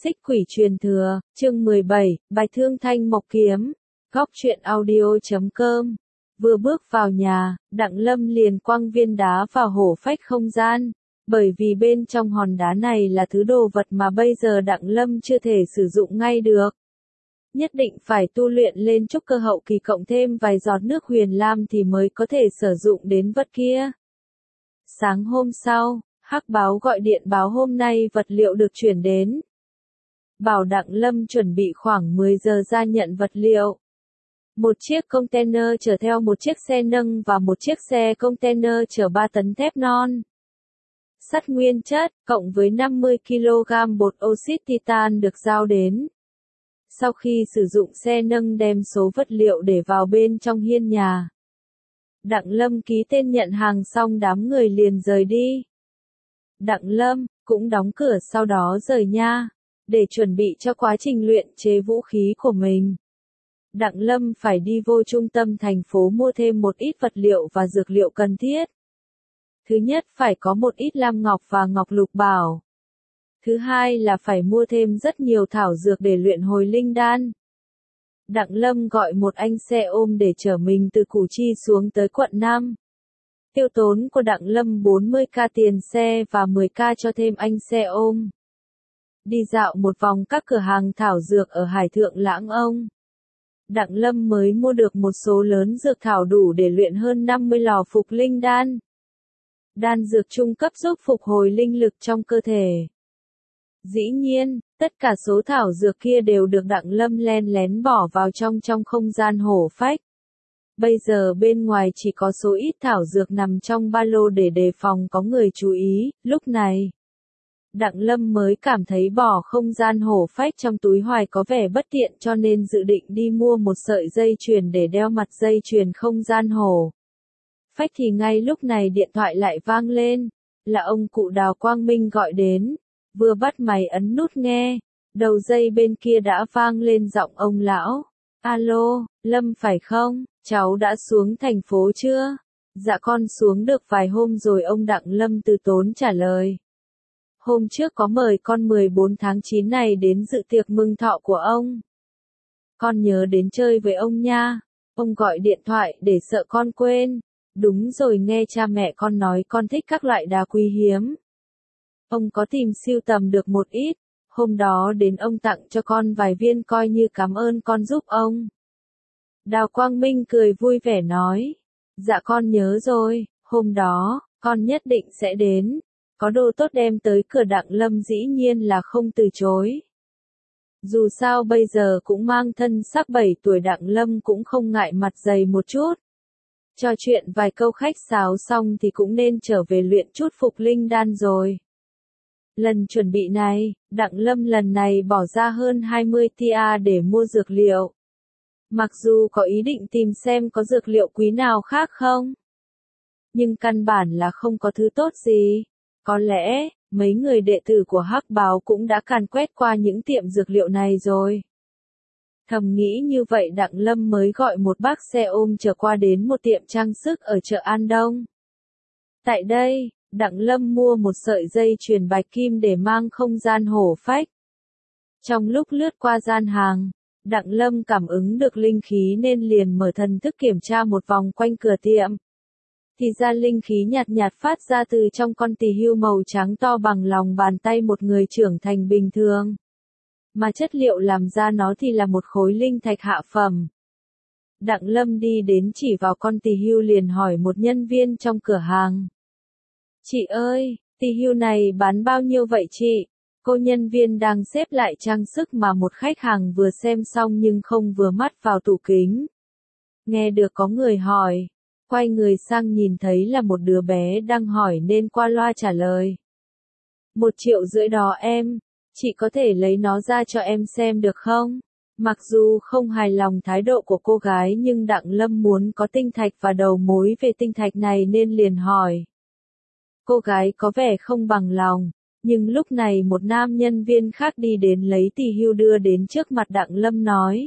Xích quỷ truyền thừa, chương 17, bài thương thanh mộc kiếm, góc truyện audio.com. Vừa bước vào nhà, Đặng Lâm liền quăng viên đá vào hổ phách không gian, bởi vì bên trong hòn đá này là thứ đồ vật mà bây giờ Đặng Lâm chưa thể sử dụng ngay được. Nhất định phải tu luyện lên trúc cơ hậu kỳ cộng thêm vài giọt nước huyền lam thì mới có thể sử dụng đến vật kia. Sáng hôm sau, Hắc Báo gọi điện báo hôm nay vật liệu được chuyển đến. Bảo Đặng Lâm chuẩn bị khoảng 10 giờ ra nhận vật liệu. Một chiếc container chở theo một chiếc xe nâng và một chiếc xe container chở 3 tấn thép non. Sắt nguyên chất, cộng với 50 kg bột oxit titan được giao đến. Sau khi sử dụng xe nâng đem số vật liệu để vào bên trong hiên nhà. Đặng Lâm ký tên nhận hàng xong đám người liền rời đi. Đặng Lâm cũng đóng cửa sau đó rời nha, để chuẩn bị cho quá trình luyện chế vũ khí của mình. Đặng Lâm phải đi vô trung tâm thành phố mua thêm một ít vật liệu và dược liệu cần thiết. Thứ nhất phải có một ít lam ngọc và ngọc lục bảo. Thứ hai là phải mua thêm rất nhiều thảo dược để luyện hồi linh đan. Đặng Lâm gọi một anh xe ôm để chở mình từ Củ Chi xuống tới quận 5. Tiêu tốn của Đặng Lâm 40k tiền xe và 10k cho thêm anh xe ôm. Đi dạo một vòng các cửa hàng thảo dược ở Hải Thượng Lãng Ông. Đặng Lâm mới mua được một số lớn dược thảo đủ để luyện hơn 50 lò phục linh đan. Đan dược trung cấp giúp phục hồi linh lực trong cơ thể. Dĩ nhiên, tất cả số thảo dược kia đều được Đặng Lâm len lén bỏ vào trong không gian hổ phách. Bây giờ bên ngoài chỉ có số ít thảo dược nằm trong ba lô để đề phòng có người chú ý, lúc này. Đặng Lâm mới cảm thấy bỏ không gian hổ phách trong túi hoài có vẻ bất tiện cho nên dự định đi mua một sợi dây chuyền để đeo mặt dây chuyền không gian hổ phách thì ngay lúc này điện thoại lại vang lên, là ông cụ Đào Quang Minh gọi đến, vừa bắt máy ấn nút nghe, đầu dây bên kia đã vang lên giọng ông lão, alo, Lâm phải không, cháu đã xuống thành phố chưa? Dạ con xuống được vài hôm rồi ông Đặng Lâm từ tốn trả lời. Hôm trước có mời con 14 tháng 9 này đến dự tiệc mừng thọ của ông. Con nhớ đến chơi với ông nha. Ông gọi điện thoại để sợ con quên. Đúng rồi nghe cha mẹ con nói con thích các loại đá quý hiếm. Ông có tìm sưu tầm được một ít. Hôm đó đến ông tặng cho con vài viên coi như cảm ơn con giúp ông. Đào Quang Minh cười vui vẻ nói. Dạ con nhớ rồi, hôm đó, con nhất định sẽ đến. Có đồ tốt đem tới cửa Đặng Lâm dĩ nhiên là không từ chối. Dù sao bây giờ cũng mang thân sắp 7 tuổi Đặng Lâm cũng không ngại mặt dày một chút. Trò chuyện vài câu khách sáo xong thì cũng nên trở về luyện chút phục linh đan rồi. Lần chuẩn bị này, Đặng Lâm lần này bỏ ra hơn 20 tia để mua dược liệu. Mặc dù có ý định tìm xem có dược liệu quý nào khác không. Nhưng căn bản là không có thứ tốt gì. Có lẽ, mấy người đệ tử của Hắc Báo cũng đã càn quét qua những tiệm dược liệu này rồi. Thầm nghĩ như vậy Đặng Lâm mới gọi một bác xe ôm chở qua đến một tiệm trang sức ở chợ An Đông. Tại đây, Đặng Lâm mua một sợi dây chuyền bạch kim để mang không gian hổ phách. Trong lúc lướt qua gian hàng, Đặng Lâm cảm ứng được linh khí nên liền mở thần thức kiểm tra một vòng quanh cửa tiệm. Thì ra linh khí nhạt nhạt phát ra từ trong con tỳ hưu màu trắng to bằng lòng bàn tay một người trưởng thành bình thường. Mà chất liệu làm ra nó thì là một khối linh thạch hạ phẩm. Đặng Lâm đi đến chỉ vào con tỳ hưu liền hỏi một nhân viên trong cửa hàng. Chị ơi, tỳ hưu này bán bao nhiêu vậy chị? Cô nhân viên đang xếp lại trang sức mà một khách hàng vừa xem xong nhưng không vừa mắt vào tủ kính. Nghe được có người hỏi. Quay người sang nhìn thấy là một đứa bé đang hỏi nên qua loa trả lời. 1,5 triệu đó em, chị có thể lấy nó ra cho em xem được không? Mặc dù không hài lòng thái độ của cô gái nhưng Đặng Lâm muốn có tinh thạch và đầu mối về tinh thạch này nên liền hỏi. Cô gái có vẻ không bằng lòng, nhưng lúc này một nam nhân viên khác đi đến lấy tỳ hưu đưa đến trước mặt Đặng Lâm nói.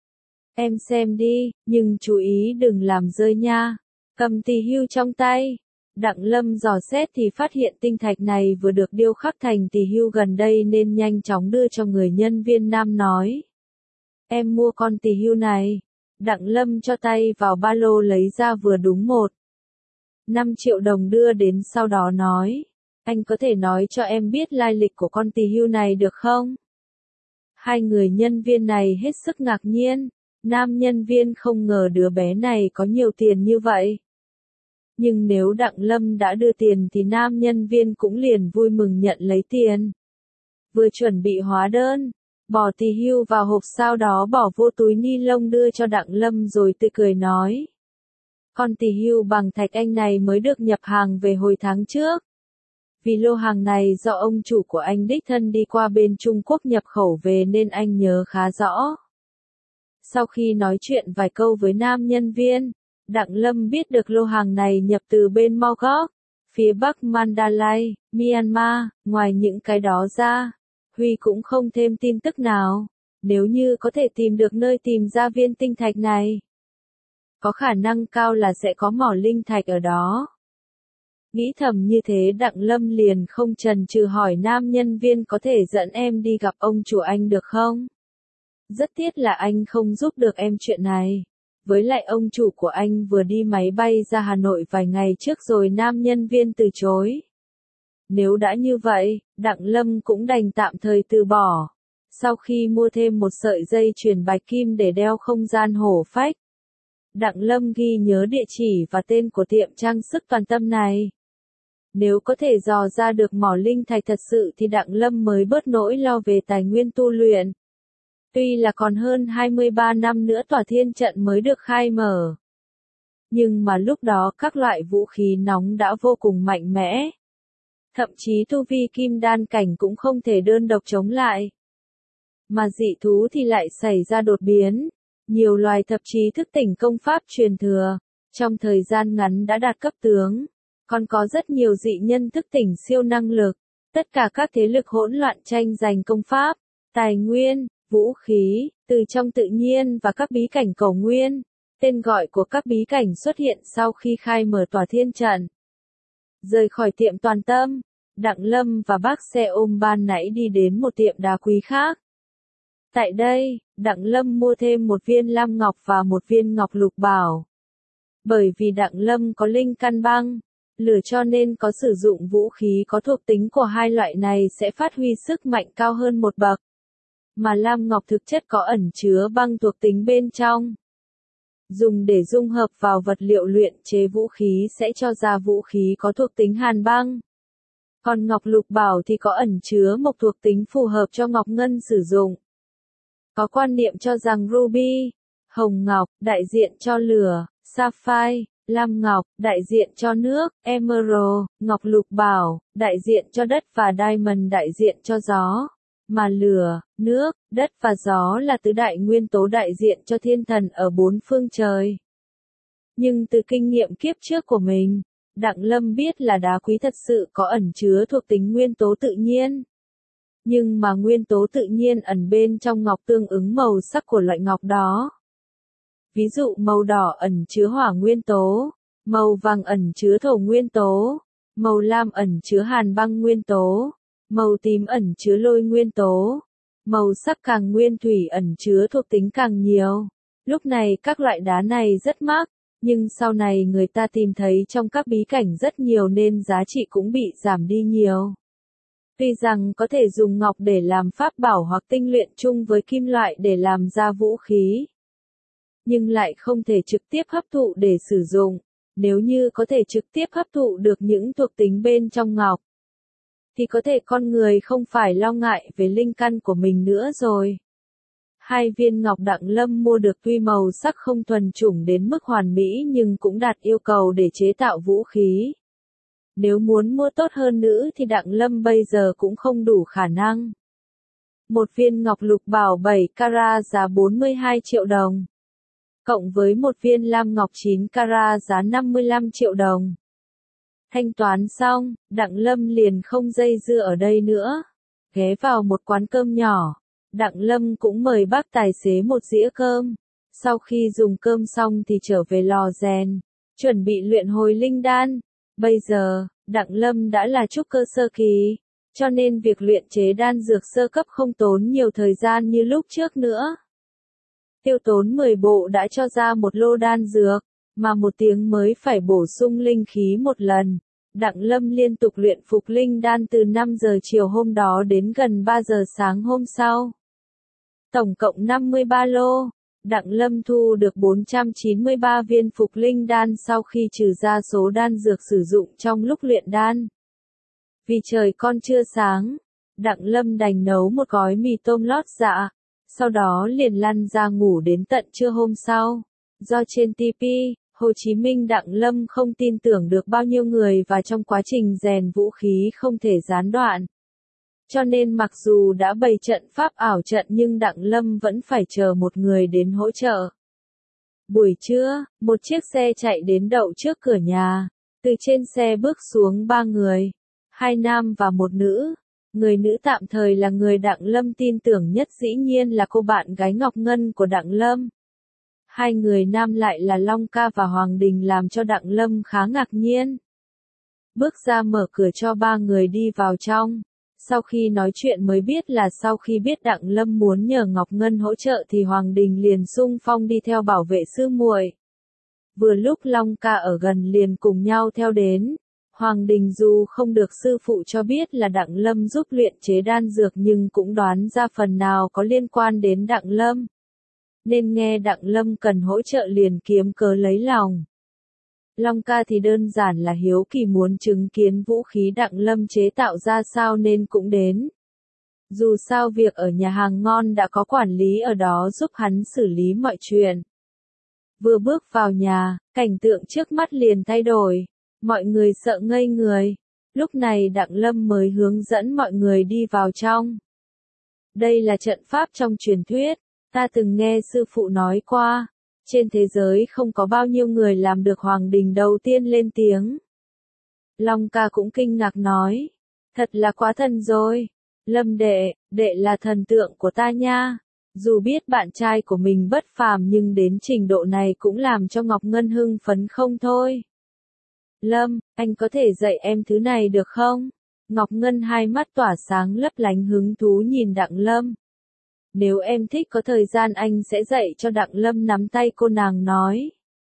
Em xem đi, nhưng chú ý đừng làm rơi nha. Cầm tỳ hưu trong tay. Đặng Lâm dò xét thì phát hiện tinh thạch này vừa được điêu khắc thành tỳ hưu gần đây nên nhanh chóng đưa cho người nhân viên nam nói. Em mua con tỳ hưu này. Đặng Lâm cho tay vào ba lô lấy ra vừa đúng 5 triệu đồng đưa đến sau đó nói. Anh có thể nói cho em biết lai lịch của con tỳ hưu này được không? Hai người nhân viên này hết sức ngạc nhiên. Nam nhân viên không ngờ đứa bé này có nhiều tiền như vậy. Nhưng nếu Đặng Lâm đã đưa tiền thì nam nhân viên cũng liền vui mừng nhận lấy tiền. Vừa chuẩn bị hóa đơn, bỏ tỳ hưu vào hộp sau đó bỏ vô túi ni lông đưa cho Đặng Lâm rồi tươi cười nói. Con tỳ hưu bằng thạch anh này mới được nhập hàng về hồi tháng trước. Vì lô hàng này do ông chủ của anh đích thân đi qua bên Trung Quốc nhập khẩu về nên anh nhớ khá rõ. Sau khi nói chuyện vài câu với nam nhân viên, Đặng Lâm biết được lô hàng này nhập từ bên Mogok, phía bắc Mandalay, Myanmar. Ngoài những cái đó ra, Huy cũng không thêm tin tức nào. Nếu như có thể tìm được nơi tìm ra viên tinh thạch này, có khả năng cao là sẽ có mỏ linh thạch ở đó. Nghĩ thầm như thế Đặng Lâm liền không chần chừ hỏi nam nhân viên có thể dẫn em đi gặp ông chủ anh được không? Rất tiếc là anh không giúp được em chuyện này. Với lại ông chủ của anh vừa đi máy bay ra Hà Nội vài ngày trước rồi nam nhân viên từ chối. Nếu đã như vậy, Đặng Lâm cũng đành tạm thời từ bỏ. Sau khi mua thêm một sợi dây chuyền bạch kim để đeo không gian hổ phách, Đặng Lâm ghi nhớ địa chỉ và tên của tiệm trang sức toàn tâm này. Nếu có thể dò ra được mỏ linh thạch thật sự thì Đặng Lâm mới bớt nỗi lo về tài nguyên tu luyện. Tuy là còn hơn 23 năm nữa tòa thiên trận mới được khai mở. Nhưng mà lúc đó các loại vũ khí nóng đã vô cùng mạnh mẽ. Thậm chí tu vi kim đan cảnh cũng không thể đơn độc chống lại. Mà dị thú thì lại xảy ra đột biến. Nhiều loài thậm chí thức tỉnh công pháp truyền thừa. Trong thời gian ngắn đã đạt cấp tướng. Còn có rất nhiều dị nhân thức tỉnh siêu năng lực. Tất cả các thế lực hỗn loạn tranh giành công pháp, tài nguyên, vũ khí, từ trong tự nhiên và các bí cảnh cầu nguyên. Tên gọi của các bí cảnh xuất hiện sau khi khai mở tòa thiên trận. Rời khỏi tiệm toàn tâm, Đặng Lâm và bác xe ôm ban nãy đi đến một tiệm đá quý khác. Tại đây, Đặng Lâm mua thêm một viên lam ngọc và một viên ngọc lục bảo. Bởi vì Đặng Lâm có linh căn băng, lửa cho nên có sử dụng vũ khí có thuộc tính của hai loại này sẽ phát huy sức mạnh cao hơn một bậc. Mà lam ngọc thực chất có ẩn chứa băng thuộc tính bên trong. Dùng để dung hợp vào vật liệu luyện chế vũ khí sẽ cho ra vũ khí có thuộc tính hàn băng. Còn ngọc lục bảo thì có ẩn chứa mộc thuộc tính phù hợp cho ngọc ngân sử dụng. Có quan niệm cho rằng ruby, hồng ngọc, đại diện cho lửa, sapphire, lam ngọc, đại diện cho nước, emerald, ngọc lục bảo, đại diện cho đất và diamond đại diện cho gió. Mà lửa, nước, đất và gió là tứ đại nguyên tố đại diện cho thiên thần ở bốn phương trời. Nhưng từ kinh nghiệm kiếp trước của mình, Đặng Lâm biết là đá quý thật sự có ẩn chứa thuộc tính nguyên tố tự nhiên. Nhưng mà nguyên tố tự nhiên ẩn bên trong ngọc tương ứng màu sắc của loại ngọc đó. Ví dụ màu đỏ ẩn chứa hỏa nguyên tố, màu vàng ẩn chứa thổ nguyên tố, màu lam ẩn chứa hàn băng nguyên tố, màu tím ẩn chứa lôi nguyên tố, màu sắc càng nguyên thủy ẩn chứa thuộc tính càng nhiều. Lúc này các loại đá này rất mắc, nhưng sau này người ta tìm thấy trong các bí cảnh rất nhiều nên giá trị cũng bị giảm đi nhiều. Tuy rằng có thể dùng ngọc để làm pháp bảo hoặc tinh luyện chung với kim loại để làm ra vũ khí, nhưng lại không thể trực tiếp hấp thụ để sử dụng. Nếu như có thể trực tiếp hấp thụ được những thuộc tính bên trong ngọc, thì có thể con người không phải lo ngại về linh căn của mình nữa rồi. Hai viên ngọc Đặng Lâm mua được tuy màu sắc không thuần chủng đến mức hoàn mỹ nhưng cũng đạt yêu cầu để chế tạo vũ khí. Nếu muốn mua tốt hơn nữa thì Đặng Lâm bây giờ cũng không đủ khả năng. Một viên ngọc lục bảo 7 carat giá 42 triệu đồng. Cộng với một viên lam ngọc 9 carat giá 55 triệu đồng. Thanh toán xong, Đặng Lâm liền không dây dưa ở đây nữa. Ghé vào một quán cơm nhỏ, Đặng Lâm cũng mời bác tài xế một dĩa cơm. Sau khi dùng cơm xong thì trở về lò rèn, chuẩn bị luyện hồi linh đan. Bây giờ, Đặng Lâm đã là trúc cơ sơ kỳ, cho nên việc luyện chế đan dược sơ cấp không tốn nhiều thời gian như lúc trước nữa. Tiêu tốn 10 bộ đã cho ra một lô đan dược, mà 1 tiếng mới phải bổ sung linh khí một lần. Đặng Lâm liên tục luyện phục linh đan từ 5 giờ chiều hôm đó đến gần 3 giờ sáng hôm sau. Tổng cộng 53 lô, Đặng Lâm thu được 493 viên phục linh đan sau khi trừ ra số đan dược sử dụng trong lúc luyện đan. Vì trời còn chưa sáng, Đặng Lâm đành nấu một gói mì tôm lót dạ, sau đó liền lăn ra ngủ đến tận trưa hôm sau. Do trên TV, Hồ Chí Minh Đặng Lâm không tin tưởng được bao nhiêu người và trong quá trình rèn vũ khí không thể gián đoạn. Cho nên mặc dù đã bày trận pháp ảo trận nhưng Đặng Lâm vẫn phải chờ một người đến hỗ trợ. Buổi trưa, một chiếc xe chạy đến đậu trước cửa nhà. Từ trên xe bước xuống 3 người, 2 nam và 1 nữ. Người nữ tạm thời là người Đặng Lâm tin tưởng nhất dĩ nhiên là cô bạn gái Ngọc Ngân của Đặng Lâm. 2 người nam lại là Long Ca và Hoàng Đình làm cho Đặng Lâm khá ngạc nhiên. Bước ra mở cửa cho 3 người đi vào trong. Sau khi nói chuyện mới biết là sau khi biết Đặng Lâm muốn nhờ Ngọc Ngân hỗ trợ thì Hoàng Đình liền xung phong đi theo bảo vệ sư muội. Vừa lúc Long Ca ở gần liền cùng nhau theo đến. Hoàng Đình dù không được sư phụ cho biết là Đặng Lâm giúp luyện chế đan dược nhưng cũng đoán ra phần nào có liên quan đến Đặng Lâm. Nên nghe Đặng Lâm cần hỗ trợ liền kiếm cớ lấy lòng. Long Ca thì đơn giản là hiếu kỳ muốn chứng kiến vũ khí Đặng Lâm chế tạo ra sao nên cũng đến. Dù sao việc ở nhà hàng ngon đã có quản lý ở đó giúp hắn xử lý mọi chuyện. Vừa bước vào nhà, cảnh tượng trước mắt liền thay đổi. Mọi người sợ ngây người. Lúc này Đặng Lâm mới hướng dẫn mọi người đi vào trong. Đây là trận pháp trong truyền thuyết. Ta từng nghe sư phụ nói qua. Trên thế giới không có bao nhiêu người làm được. Hoàng Đình đầu tiên lên tiếng. Long Ca cũng kinh ngạc nói. Thật là quá thần rồi. Lâm đệ, đệ là thần tượng của ta nha. Dù biết bạn trai của mình bất phàm nhưng đến trình độ này cũng làm cho Ngọc Ngân hưng phấn không thôi. Lâm, anh có thể dạy em thứ này được không? Ngọc Ngân hai mắt tỏa sáng lấp lánh hứng thú nhìn Đặng Lâm. Nếu em thích có thời gian anh sẽ dạy cho. Đặng Lâm nắm tay cô nàng nói.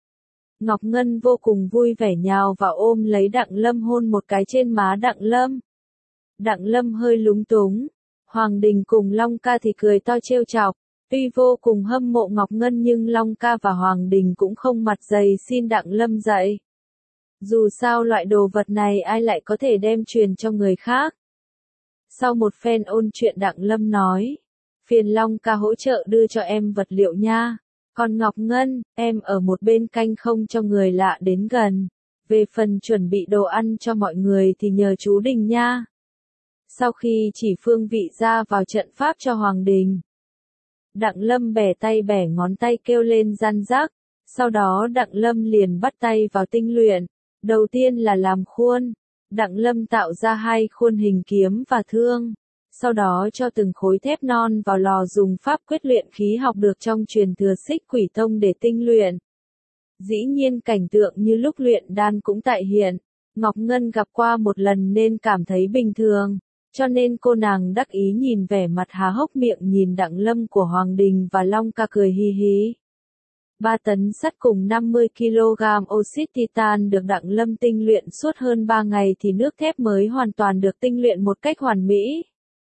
Ngọc Ngân vô cùng vui vẻ nhào vào ôm lấy Đặng Lâm hôn một cái trên má Đặng Lâm. Đặng Lâm hơi lúng túng. Hoàng Đình cùng Long Ca thì cười to trêu chọc. Tuy vô cùng hâm mộ Ngọc Ngân nhưng Long Ca và Hoàng Đình cũng không mặt dày xin Đặng Lâm dạy. Dù sao loại đồ vật này ai lại có thể đem truyền cho người khác. Sau một phen ôn chuyện Đặng Lâm nói. Phiền Long Ca hỗ trợ đưa cho em vật liệu nha. Còn Ngọc Ngân, em ở một bên canh không cho người lạ đến gần. Về phần chuẩn bị đồ ăn cho mọi người thì nhờ chú Đình nha. Sau khi chỉ phương vị ra vào trận pháp cho Hoàng Đình. Đặng Lâm bẻ tay bẻ ngón tay kêu lên gian rắc. Sau đó Đặng Lâm liền bắt tay vào tinh luyện. Đầu tiên là làm khuôn. Đặng Lâm tạo ra 2 khuôn hình kiếm và thương. Sau đó cho từng khối thép non vào lò dùng pháp quyết luyện khí học được trong truyền thừa Xích Quỷ Tông để tinh luyện. Dĩ nhiên cảnh tượng như lúc luyện đan cũng tại hiện. Ngọc Ngân gặp qua một lần nên cảm thấy bình thường. Cho nên cô nàng đắc ý nhìn vẻ mặt há hốc miệng nhìn Đặng Lâm của Hoàng Đình và Long Ca cười hi hi. 3 tấn sắt cùng 50 kg oxit titan được Đặng Lâm tinh luyện suốt hơn 3 ngày thì nước thép mới hoàn toàn được tinh luyện một cách hoàn mỹ.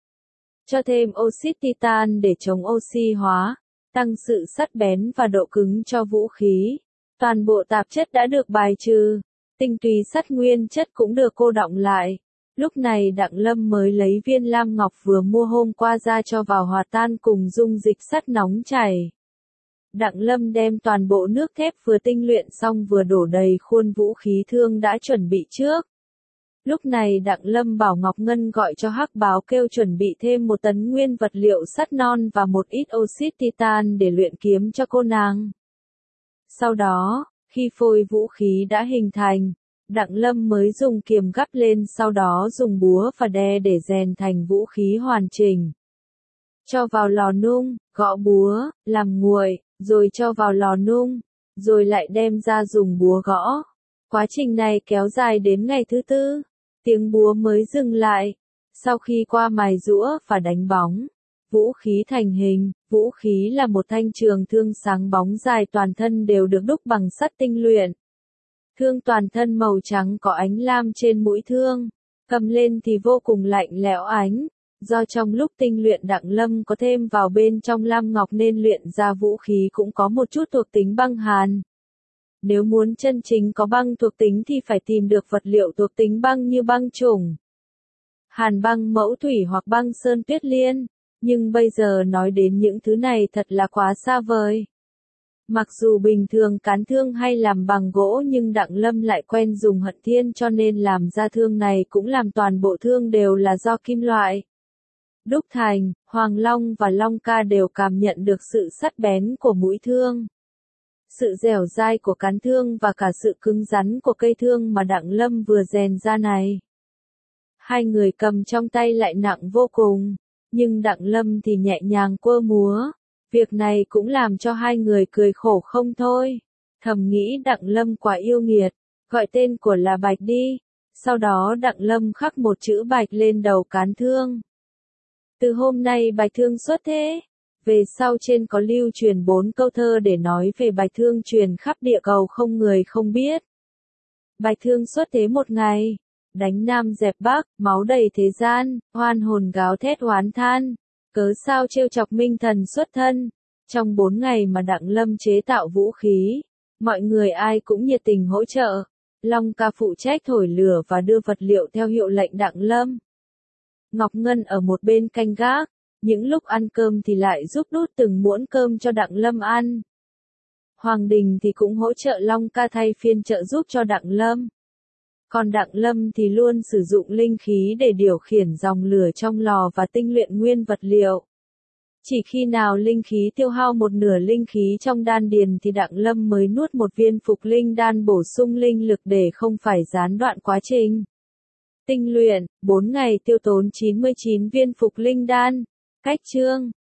Cho thêm oxit titan để chống oxy hóa, tăng sự sắc bén và độ cứng cho vũ khí. Toàn bộ tạp chất đã được bài trừ, tinh túy sắt nguyên chất cũng được cô đọng lại. Lúc này Đặng Lâm mới lấy viên lam ngọc vừa mua hôm qua ra cho vào hòa tan cùng dung dịch sắt nóng chảy. Đặng Lâm đem toàn bộ nước thép vừa tinh luyện xong vừa đổ đầy khuôn vũ khí thương đã chuẩn bị trước. Lúc này Đặng Lâm bảo Ngọc Ngân gọi cho Hắc Báo kêu chuẩn bị thêm 1 tấn nguyên vật liệu sắt non và một ít oxit titan để luyện kiếm cho cô nàng. Sau đó, khi phôi vũ khí đã hình thành, Đặng Lâm mới dùng kiềm gắp lên sau đó dùng búa và đe để rèn thành vũ khí hoàn chỉnh. Cho vào lò nung, gõ búa, làm nguội, rồi cho vào lò nung, rồi lại đem ra dùng búa gõ. Quá trình này kéo dài đến ngày thứ tư, tiếng búa mới dừng lại. Sau khi qua mài giũa và đánh bóng, vũ khí thành hình. Vũ khí là một thanh trường thương sáng bóng dài, toàn thân đều được đúc bằng sắt tinh luyện. Thương toàn thân màu trắng có ánh lam trên mũi thương, cầm lên thì vô cùng lạnh lẽo ánh. Do trong lúc tinh luyện Đặng Lâm có thêm vào bên trong lam ngọc nên luyện ra vũ khí cũng có một chút thuộc tính băng hàn. Nếu muốn chân chính có băng thuộc tính thì phải tìm được vật liệu thuộc tính băng như băng chủng, hàn băng mẫu thủy hoặc băng sơn tuyết liên. Nhưng bây giờ nói đến những thứ này thật là quá xa vời. Mặc dù bình thường cán thương hay làm bằng gỗ nhưng Đặng Lâm lại quen dùng hận thiên cho nên làm ra thương này cũng làm toàn bộ thương đều là do kim loại đúc thành. Hoàng Long và Long Ca đều cảm nhận được sự sắc bén của mũi thương, sự dẻo dai của cán thương và cả sự cứng rắn của cây thương mà Đặng Lâm vừa rèn ra này. Hai người cầm trong tay lại nặng vô cùng, nhưng Đặng Lâm thì nhẹ nhàng quơ múa. Việc này cũng làm cho hai người cười khổ không thôi. Thầm nghĩ Đặng Lâm quá yêu nghiệt, gọi tên của là Bạch đi. Sau đó Đặng Lâm khắc một chữ Bạch lên đầu cán thương. Từ hôm nay Bạch Thương xuất thế. Về sau trên có lưu truyền 4 câu thơ để nói về Bạch Thương truyền khắp địa cầu không người không biết. Bạch Thương xuất thế một ngày, đánh Nam dẹp Bắc, máu đầy thế gian, oan hồn gào thét oán than. Cớ sao trêu chọc Minh Thần xuất thân. Trong 4 ngày mà Đặng Lâm chế tạo vũ khí, mọi người ai cũng nhiệt tình hỗ trợ. Long Ca phụ trách thổi lửa và đưa vật liệu theo hiệu lệnh Đặng Lâm. Ngọc Ngân ở một bên canh gác, những lúc ăn cơm thì lại giúp đút từng muỗng cơm cho Đặng Lâm ăn. Hoàng Đình thì cũng hỗ trợ Long Ca thay phiên trợ giúp cho Đặng Lâm. Còn Đặng Lâm thì luôn sử dụng linh khí để điều khiển dòng lửa trong lò và tinh luyện nguyên vật liệu. Chỉ khi nào linh khí tiêu hao một nửa linh khí trong đan điền thì Đặng Lâm mới nuốt một viên phục linh đan bổ sung linh lực để không phải gián đoạn quá trình tinh luyện. 4 ngày tiêu tốn 99 viên phục linh đan. Cách chương